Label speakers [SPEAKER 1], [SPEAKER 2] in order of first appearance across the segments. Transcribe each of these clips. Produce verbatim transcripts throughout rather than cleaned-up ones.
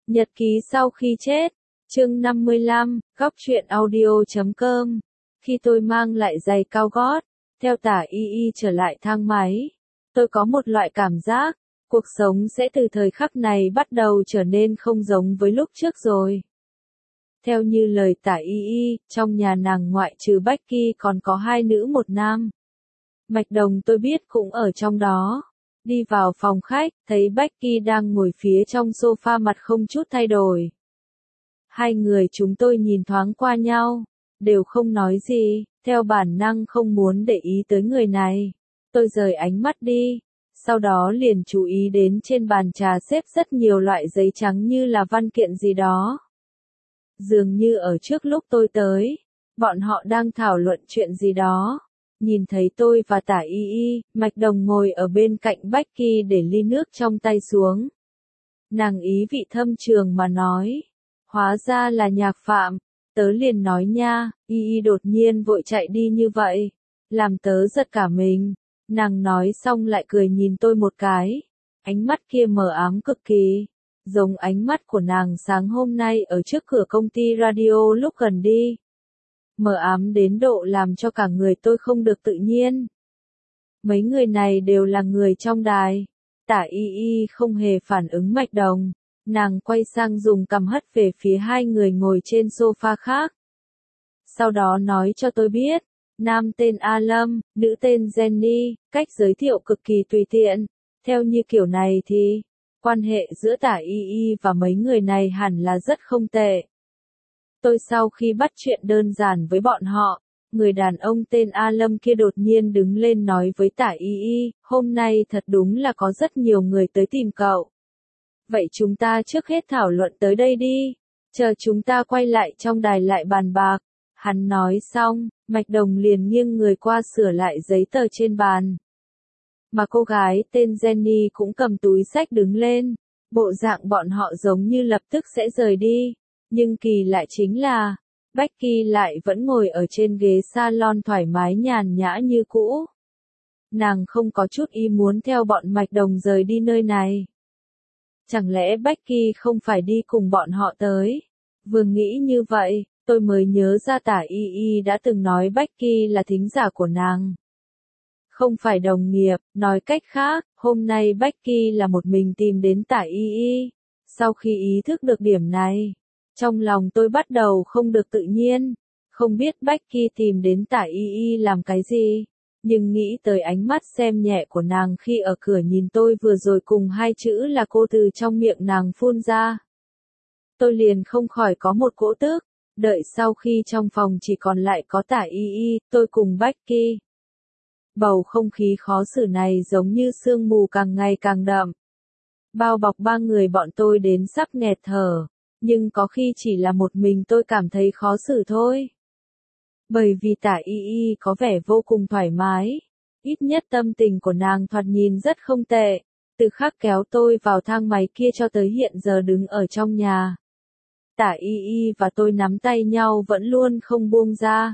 [SPEAKER 1] Nhật ký sau khi chết, chương năm mươi lăm, góc truyện audio chấm com. Khi tôi mang lại giày cao gót, theo tả y y trở lại thang máy, tôi có một loại cảm giác, cuộc sống sẽ từ thời khắc này bắt đầu trở nên không giống với lúc trước rồi. Theo như lời tả y y, trong nhà nàng ngoại trừ Becky còn có hai nữ một nam. Mạch Đồng tôi biết cũng ở trong đó. Đi vào phòng khách, thấy Becky đang ngồi phía trong sofa mặt không chút thay đổi. Hai người chúng tôi nhìn thoáng qua nhau, đều không nói gì, theo bản năng không muốn để ý tới người này. Tôi rời ánh mắt đi, sau đó liền chú ý đến trên bàn trà xếp rất nhiều loại giấy trắng như là văn kiện gì đó. Dường như ở trước lúc tôi tới, bọn họ đang thảo luận chuyện gì đó. Nhìn thấy tôi và tả y y, Mạch Đồng ngồi ở bên cạnh Becky để ly nước trong tay xuống. Nàng ý vị thâm trường mà nói, hóa ra là Nhạc Phạm, tớ liền nói nha, y y đột nhiên vội chạy đi như vậy, làm tớ giật cả mình. Nàng nói xong lại cười nhìn tôi một cái, ánh mắt kia mờ ám cực kỳ, giống ánh mắt của nàng sáng hôm nay ở trước cửa công ty radio lúc gần đi. Mờ ám đến độ làm cho cả người tôi không được tự nhiên. Mấy người này đều là người trong đài. Tả y y không hề phản ứng Mạch Đồng. Nàng quay sang dùng cằm hất về phía hai người ngồi trên sofa khác. Sau đó nói cho tôi biết, nam tên A Lâm, nữ tên Jenny, cách giới thiệu cực kỳ tùy tiện. Theo như kiểu này thì, quan hệ giữa tả y y và mấy người này hẳn là rất không tệ. Tôi sau khi bắt chuyện đơn giản với bọn họ, người đàn ông tên A Lâm kia đột nhiên đứng lên nói với tả y y, hôm nay thật đúng là có rất nhiều người tới tìm cậu. Vậy chúng ta trước hết thảo luận tới đây đi, chờ chúng ta quay lại trong đài lại bàn bạc. Hắn nói xong, Mạch Đồng liền nghiêng người qua sửa lại giấy tờ trên bàn. Mà cô gái tên Jenny cũng cầm túi xách đứng lên, bộ dạng bọn họ giống như lập tức sẽ rời đi. Nhưng kỳ lạ chính là, Becky lại vẫn ngồi ở trên ghế salon thoải mái nhàn nhã như cũ. Nàng không có chút ý muốn theo bọn Mạch Đồng rời đi nơi này. Chẳng lẽ Becky không phải đi cùng bọn họ tới? Vừa nghĩ như vậy, tôi mới nhớ ra tả y y đã từng nói Becky là thính giả của nàng. Không phải đồng nghiệp, nói cách khác, hôm nay Becky là một mình tìm đến tả y y. Sau khi ý thức được điểm này, trong lòng tôi bắt đầu không được tự nhiên, không biết Becky tìm đến tả y y làm cái gì, nhưng nghĩ tới ánh mắt xem nhẹ của nàng khi ở cửa nhìn tôi vừa rồi cùng hai chữ là cô từ trong miệng nàng phun ra. Tôi liền không khỏi có một cỗ tức, đợi sau khi trong phòng chỉ còn lại có tả y y, tôi cùng Becky. Bầu không khí khó xử này giống như sương mù càng ngày càng đậm. Bao bọc ba người bọn tôi đến sắp nghẹt thở. Nhưng có khi chỉ là một mình tôi cảm thấy khó xử thôi. Bởi vì tả y y có vẻ vô cùng thoải mái. Ít nhất tâm tình của nàng thoạt nhìn rất không tệ. Từ khắc kéo tôi vào thang máy kia cho tới hiện giờ đứng ở trong nhà. Tả y y và tôi nắm tay nhau vẫn luôn không buông ra.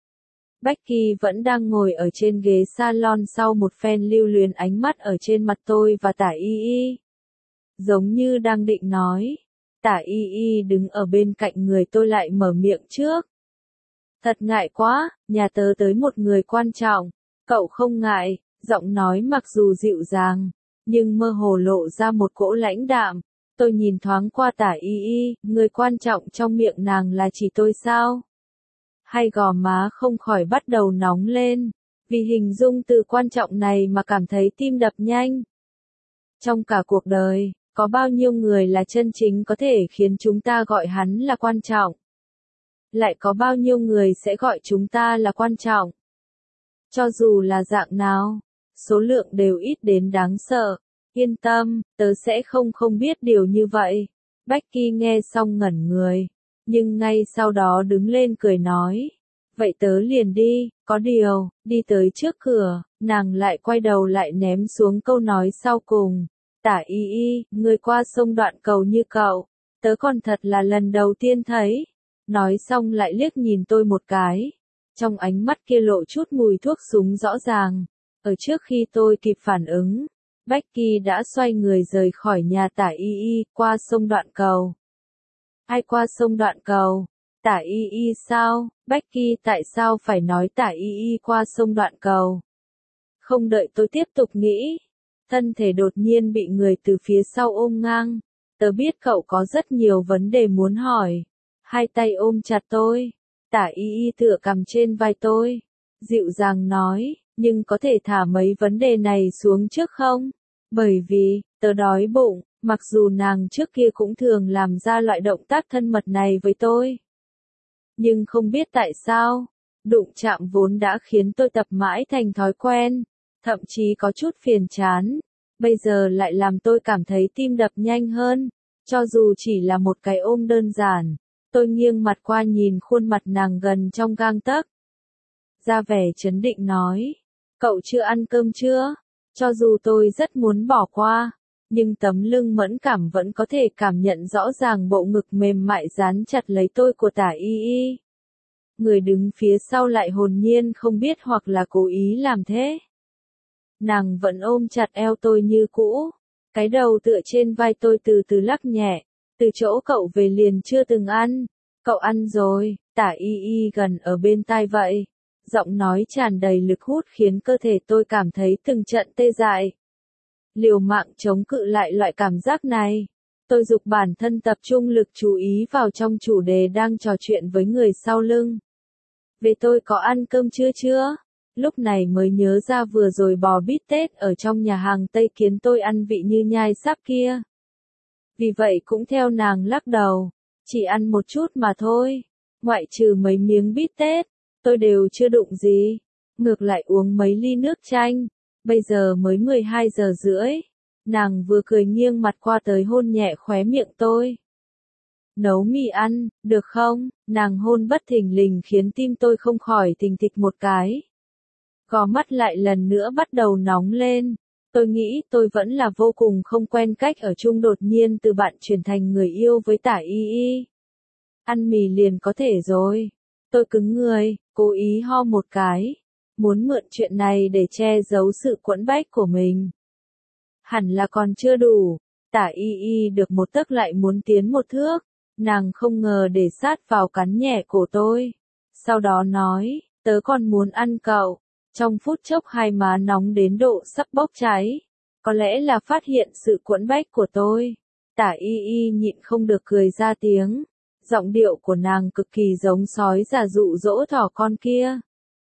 [SPEAKER 1] Becky vẫn đang ngồi ở trên ghế salon sau một phen lưu luyến ánh mắt ở trên mặt tôi và tả y y. Giống như đang định nói. Tả y y đứng ở bên cạnh người tôi lại mở miệng trước. Thật ngại quá, nhà tớ tới một người quan trọng, cậu không ngại, giọng nói mặc dù dịu dàng, nhưng mơ hồ lộ ra một cỗ lãnh đạm. Tôi nhìn thoáng qua tả y y, người quan trọng trong miệng nàng là chỉ tôi sao? Hay gò má không khỏi bắt đầu nóng lên, vì hình dung từ quan trọng này mà cảm thấy tim đập nhanh. Trong cả cuộc đời, có bao nhiêu người là chân chính có thể khiến chúng ta gọi hắn là quan trọng? Lại có bao nhiêu người sẽ gọi chúng ta là quan trọng? Cho dù là dạng nào, số lượng đều ít đến đáng sợ. Yên tâm, tớ sẽ không không biết điều như vậy. Becky nghe xong ngẩn người, nhưng ngay sau đó đứng lên cười nói. Vậy tớ liền đi, có điều, đi tới trước cửa, nàng lại quay đầu lại ném xuống câu nói sau cùng. Tả y y, người qua sông đoạn cầu như cậu, tớ còn thật là lần đầu tiên thấy. Nói xong lại liếc nhìn tôi một cái. Trong ánh mắt kia lộ chút mùi thuốc súng rõ ràng. Ở trước khi tôi kịp phản ứng, Becky đã xoay người rời khỏi nhà tả y y, qua sông đoạn cầu. Ai qua sông Đoạn Cầu? Tả Y Y sao? Becky tại sao phải nói Tả Y Y qua sông Đoạn Cầu? Không đợi tôi tiếp tục nghĩ, thân thể đột nhiên bị người từ phía sau ôm ngang. Tớ biết cậu có rất nhiều vấn đề muốn hỏi. Hai tay ôm chặt tôi. Tả Y Y tựa cằm trên vai tôi. Dịu dàng nói, nhưng có thể thả mấy vấn đề này xuống trước không? Bởi vì, tớ đói bụng, mặc dù nàng trước kia cũng thường làm ra loại động tác thân mật này với tôi. Nhưng không biết tại sao, đụng chạm vốn đã khiến tôi tập mãi thành thói quen, thậm chí có chút phiền chán. Bây giờ lại làm tôi cảm thấy tim đập nhanh hơn, cho dù chỉ là một cái ôm đơn giản. Tôi nghiêng mặt qua nhìn khuôn mặt nàng gần trong gang tấc. Ra vẻ trấn định nói, cậu chưa ăn cơm chưa? Cho dù tôi rất muốn bỏ qua, nhưng tấm lưng mẫn cảm vẫn có thể cảm nhận rõ ràng bộ ngực mềm mại dán chặt lấy tôi của Tả Y Y. Người đứng phía sau lại hồn nhiên không biết hoặc là cố ý làm thế. Nàng vẫn ôm chặt eo tôi như cũ, cái đầu tựa trên vai tôi từ từ lắc nhẹ, từ chỗ cậu về liền chưa từng ăn, cậu ăn rồi, Tả Y Y gần ở bên tai vậy. Giọng nói tràn đầy lực hút khiến cơ thể tôi cảm thấy từng trận tê dại. Liều mạng chống cự lại loại cảm giác này. Tôi giục bản thân tập trung lực chú ý vào trong chủ đề đang trò chuyện với người sau lưng. Về tôi có ăn cơm chưa chưa? Lúc này mới nhớ ra vừa rồi bò bít tết ở trong nhà hàng Tây Kiến tôi ăn vị như nhai sáp kia. Vì vậy cũng theo nàng lắc đầu. Chỉ ăn một chút mà thôi. Ngoại trừ mấy miếng bít tết, tôi đều chưa đụng gì. Ngược lại uống mấy ly nước chanh. Bây giờ mới mười hai giờ rưỡi. Nàng vừa cười nghiêng mặt qua tới hôn nhẹ khóe miệng tôi. Nấu mì ăn, được không? Nàng hôn bất thình lình khiến tim tôi không khỏi thình thịch một cái. Gò mắt lại lần nữa bắt đầu nóng lên. Tôi nghĩ tôi vẫn là vô cùng không quen cách ở chung đột nhiên từ bạn chuyển thành người yêu với Tả Y Y. Ăn mì liền có thể rồi. Tôi cứng người, cố ý ho một cái. Muốn mượn chuyện này để che giấu sự quẫn bách của mình. Hẳn là còn chưa đủ. Tả Y Y được một tấc lại muốn tiến một thước. Nàng không ngờ để sát vào cắn nhẹ cổ tôi. Sau đó nói, tớ còn muốn ăn cậu. Trong phút chốc hai má nóng đến độ sắp bốc cháy. Có lẽ là phát hiện sự quẫn bách của tôi. Tả Y Y nhịn không được cười ra tiếng. Giọng điệu của nàng cực kỳ giống sói già dụ dỗ thỏ con kia.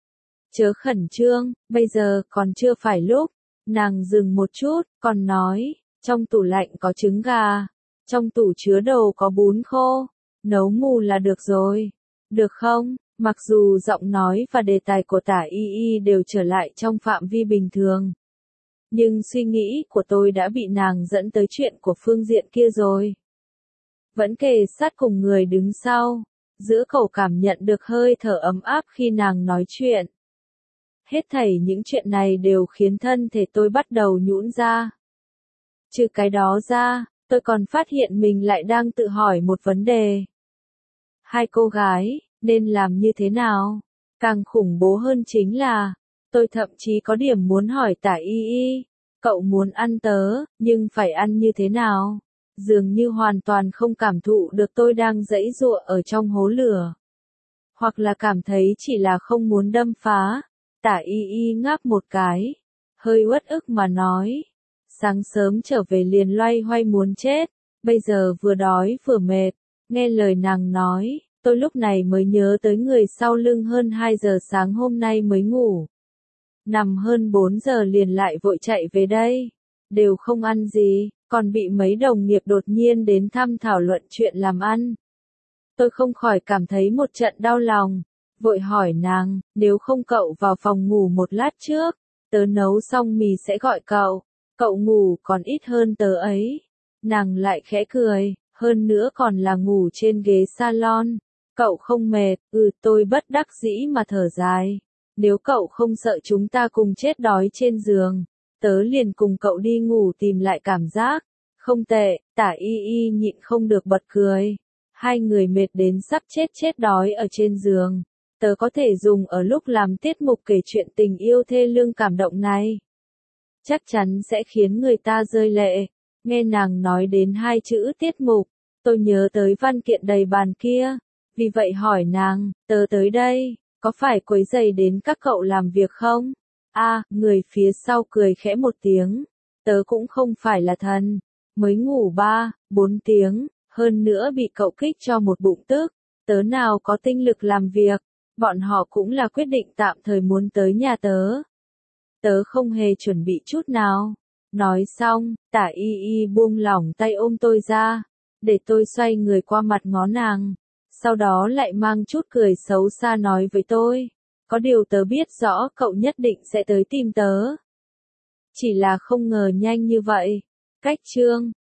[SPEAKER 1] Chớ khẩn trương, bây giờ còn chưa phải lúc. Nàng dừng một chút, còn nói, trong tủ lạnh có trứng gà. Trong tủ chứa đồ có bún khô. Nấu mù là được rồi. Được không? Mặc dù giọng nói và đề tài của Tả Y Y đều trở lại trong phạm vi bình thường. Nhưng suy nghĩ của tôi đã bị nàng dẫn tới chuyện của phương diện kia rồi. Vẫn kề sát cùng người đứng sau. Giữa khẩu cảm nhận được hơi thở ấm áp khi nàng nói chuyện. Hết thảy những chuyện này đều khiến thân thể tôi bắt đầu nhũn ra. Trừ cái đó ra, tôi còn phát hiện mình lại đang tự hỏi một vấn đề. Hai cô gái, nên làm như thế nào? Càng khủng bố hơn chính là, tôi thậm chí có điểm muốn hỏi Tả Y Y, cậu muốn ăn tớ, nhưng phải ăn như thế nào? Dường như hoàn toàn không cảm thụ được tôi đang giãy giụa ở trong hố lửa. Hoặc là cảm thấy chỉ là không muốn đâm phá. Tả Y Y ngáp một cái, hơi uất ức mà nói. Sáng sớm trở về liền loay hoay muốn chết, bây giờ vừa đói vừa mệt. Nghe lời nàng nói, tôi lúc này mới nhớ tới người sau lưng hơn hai giờ sáng hôm nay mới ngủ. Nằm hơn bốn giờ liền lại vội chạy về đây. Đều không ăn gì, còn bị mấy đồng nghiệp đột nhiên đến thăm thảo luận chuyện làm ăn. Tôi không khỏi cảm thấy một trận đau lòng. Vội hỏi nàng, nếu không cậu vào phòng ngủ một lát trước, tớ nấu xong mì sẽ gọi cậu. Cậu ngủ còn ít hơn tớ ấy. Nàng lại khẽ cười, hơn nữa còn là ngủ trên ghế salon. Cậu không mệt, ừ tôi bất đắc dĩ mà thở dài. Nếu cậu không sợ chúng ta cùng chết đói trên giường, tớ liền cùng cậu đi ngủ tìm lại cảm giác. Không tệ, Tả Y Y nhịn không được bật cười. Hai người mệt đến sắp chết chết đói ở trên giường. Tớ có thể dùng ở lúc làm tiết mục kể chuyện tình yêu thê lương cảm động này. Chắc chắn sẽ khiến người ta rơi lệ. Nghe nàng nói đến hai chữ tiết mục, Tôi nhớ tới văn kiện đầy bàn kia, vì vậy hỏi nàng, tớ tới đây, có phải quấy rầy đến các cậu làm việc không? A, người phía sau cười khẽ một tiếng, tớ cũng không phải là thần, mới ngủ ba, bốn tiếng, hơn nữa bị cậu kích cho một bụng tức, tớ nào có tinh lực làm việc, bọn họ cũng là quyết định tạm thời muốn tới nhà tớ. Tớ không hề chuẩn bị chút nào. Nói xong, tả y y buông lỏng tay ôm tôi ra, để tôi xoay người qua mặt ngó nàng, sau đó lại mang chút cười xấu xa nói với tôi, có điều tớ biết rõ cậu nhất định sẽ tới tìm tớ. Chỉ là không ngờ nhanh như vậy. Cách chương